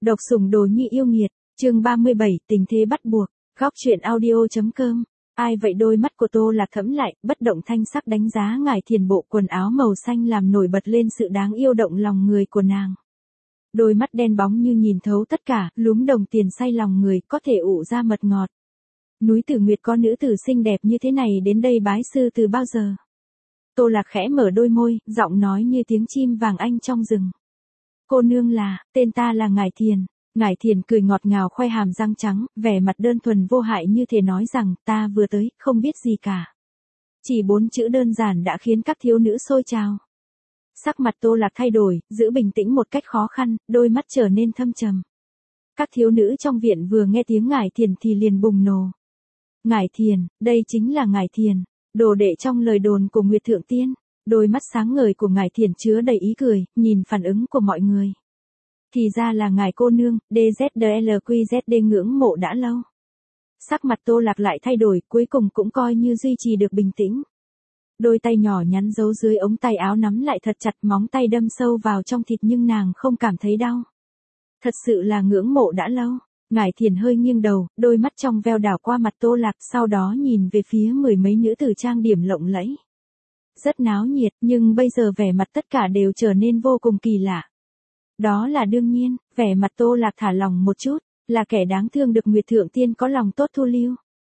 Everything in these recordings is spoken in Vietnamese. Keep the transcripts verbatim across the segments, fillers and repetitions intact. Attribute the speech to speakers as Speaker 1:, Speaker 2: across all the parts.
Speaker 1: Độc sủng đồ nhi yêu nghiệt, chương ba mươi bảy, tình thế bắt buộc, góc truyện audio.com. Ai vậy? Đôi mắt của Tô Lạc thẫm lại, bất động thanh sắc đánh giá Ngải Thiền bộ quần áo màu xanh làm nổi bật lên sự đáng yêu động lòng người của nàng. Đôi mắt đen bóng như nhìn thấu tất cả, lúm đồng tiền say lòng người, có thể ụ ra mật ngọt. Núi Tử Nguyệt có nữ tử xinh đẹp như thế này đến đây bái sư từ bao giờ? Tô Lạc khẽ mở đôi môi, giọng nói như tiếng chim vàng anh trong rừng. Cô nương là, tên ta là Ngải Thiền. Ngải Thiền cười ngọt ngào khoe hàm răng trắng, vẻ mặt đơn thuần vô hại như thể nói rằng, ta vừa tới, không biết gì cả. Chỉ bốn chữ đơn giản đã khiến các thiếu nữ sôi trào. Sắc mặt Tô Lạc thay đổi, giữ bình tĩnh một cách khó khăn, đôi mắt trở nên thâm trầm. Các thiếu nữ trong viện vừa nghe tiếng Ngải Thiền thì liền bùng nổ. Ngải Thiền, đây chính là Ngải Thiền, đồ đệ trong lời đồn của Nguyệt Thượng Tiên. Đôi mắt sáng ngời của Ngải Thiền chứa đầy ý cười, nhìn phản ứng của mọi người. Thì ra là ngài cô nương, đê dét đê lờ quy dét đê ngưỡng mộ đã lâu. Sắc mặt Tô Lạc lại thay đổi, cuối cùng cũng coi như duy trì được bình tĩnh. Đôi tay nhỏ nhắn giấu dưới ống tay áo nắm lại thật chặt, móng tay đâm sâu vào trong thịt nhưng nàng không cảm thấy đau. Thật sự là ngưỡng mộ đã lâu. Ngải Thiền hơi nghiêng đầu, đôi mắt trong veo đảo qua mặt Tô Lạc, sau đó nhìn về phía mười mấy nữ tử trang điểm lộng lẫy. Rất náo nhiệt, nhưng bây giờ vẻ mặt tất cả đều trở nên vô cùng kỳ lạ. Đó là đương nhiên, vẻ mặt Tô Lạc thả lòng một chút, là kẻ đáng thương được Nguyệt Thượng Tiên có lòng tốt thu lưu.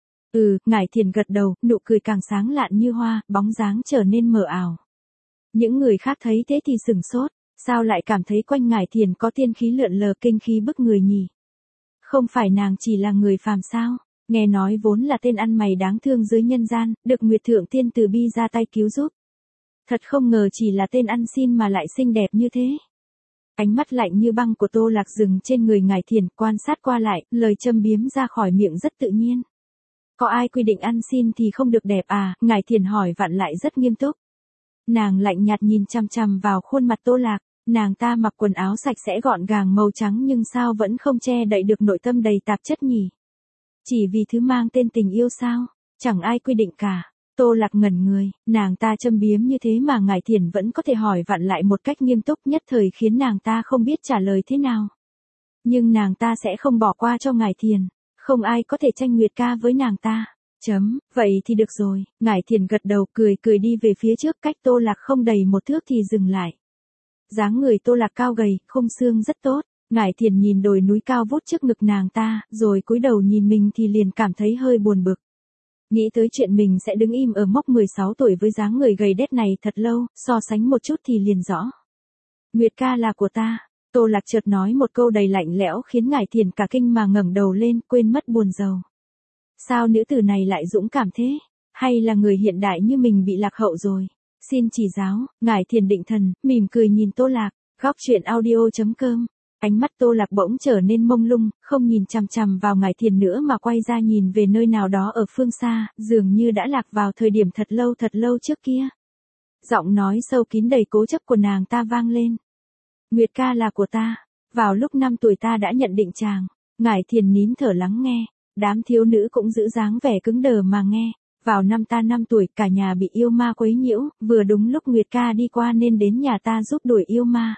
Speaker 1: Ừ, Ngải Thiền gật đầu, nụ cười càng sáng lạn như hoa, bóng dáng trở nên mờ ảo. Những người khác thấy thế thì sửng sốt, sao lại cảm thấy quanh Ngải Thiền có tiên khí lượn lờ kinh khí bức người nhỉ? Không phải nàng chỉ là người phàm sao? Nghe nói vốn là tên ăn mày đáng thương dưới nhân gian, được Nguyệt Thượng Tiên từ bi ra tay cứu giúp. Thật không ngờ chỉ là tên ăn xin mà lại xinh đẹp như thế. Ánh mắt lạnh như băng của Tô Lạc dừng trên người Ngải Thiền, quan sát qua lại, lời châm biếm ra khỏi miệng rất tự nhiên. Có ai quy định ăn xin thì không được đẹp à? Ngải Thiền hỏi vặn lại rất nghiêm túc. Nàng lạnh nhạt nhìn chằm chằm vào khuôn mặt Tô Lạc, nàng ta mặc quần áo sạch sẽ gọn gàng màu trắng nhưng sao vẫn không che đậy được nội tâm đầy tạp chất nhỉ? Chỉ vì thứ mang tên tình yêu sao? Chẳng ai quy định cả. Tô Lạc ngẩn người, nàng ta châm biếm như thế mà Ngải Thiền vẫn có thể hỏi vặn lại một cách nghiêm túc, nhất thời khiến nàng ta không biết trả lời thế nào. Nhưng nàng ta sẽ không bỏ qua cho Ngải Thiền, không ai có thể tranh Nguyệt ca với nàng ta. Chấm, vậy thì được rồi. Ngải Thiền gật đầu, cười cười đi về phía trước, cách Tô Lạc không đầy một thước thì dừng lại. Dáng người Tô Lạc cao gầy, khung xương rất tốt. Ngải Thiền nhìn đồi núi cao vút trước ngực nàng ta, rồi cúi đầu nhìn mình thì liền cảm thấy hơi buồn bực. Nghĩ tới chuyện mình sẽ đứng im ở mốc mười sáu tuổi với dáng người gầy đét này thật lâu, so sánh một chút thì liền rõ. Nguyệt ca là của ta. Tô Lạc chợt nói một câu đầy lạnh lẽo khiến Ngải Thiền cả kinh mà ngẩng đầu lên, quên mất buồn rầu. Sao nữ tử này lại dũng cảm thế? Hay là người hiện đại như mình bị lạc hậu rồi? Xin chỉ giáo. Ngải Thiền định thần, mỉm cười nhìn Tô Lạc. Góc truyện audio.com. Ánh mắt Tô Lạc bỗng trở nên mông lung, không nhìn chằm chằm vào Ngải Thiền nữa mà quay ra nhìn về nơi nào đó ở phương xa, dường như đã lạc vào thời điểm thật lâu thật lâu trước kia. Giọng nói sâu kín đầy cố chấp của nàng ta vang lên. Nguyệt ca là của ta. Vào lúc năm tuổi ta đã nhận định chàng. Ngải Thiền nín thở lắng nghe. Đám thiếu nữ cũng giữ dáng vẻ cứng đờ mà nghe. Vào năm ta năm tuổi, cả nhà bị yêu ma quấy nhiễu, vừa đúng lúc Nguyệt ca đi qua nên đến nhà ta giúp đuổi yêu ma.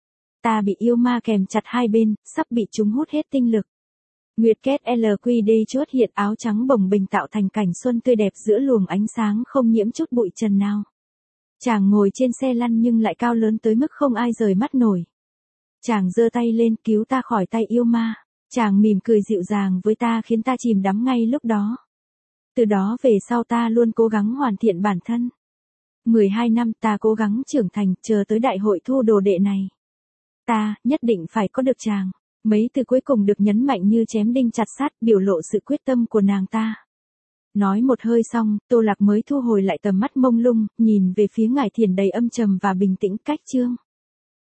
Speaker 1: Ta bị yêu ma kèm chặt hai bên, sắp bị chúng hút hết tinh lực. Nguyệt kết lờ quy đê chốt hiện áo trắng bồng bềnh tạo thành cảnh xuân tươi đẹp giữa luồng ánh sáng không nhiễm chút bụi trần nào. Chàng ngồi trên xe lăn nhưng lại cao lớn tới mức không ai rời mắt nổi. Chàng giơ tay lên cứu ta khỏi tay yêu ma. Chàng mỉm cười dịu dàng với ta khiến ta chìm đắm ngay lúc đó. Từ đó về sau ta luôn cố gắng hoàn thiện bản thân. mười hai năm ta cố gắng trưởng thành, chờ tới đại hội thu đồ đệ này. Ta, nhất định phải có được chàng. Mấy từ cuối cùng được nhấn mạnh như chém đinh chặt sắt, biểu lộ sự quyết tâm của nàng ta. Nói một hơi xong, Tô Lạc mới thu hồi lại tầm mắt mông lung, nhìn về phía Ngải Thiền đầy âm trầm và bình tĩnh. Cách chương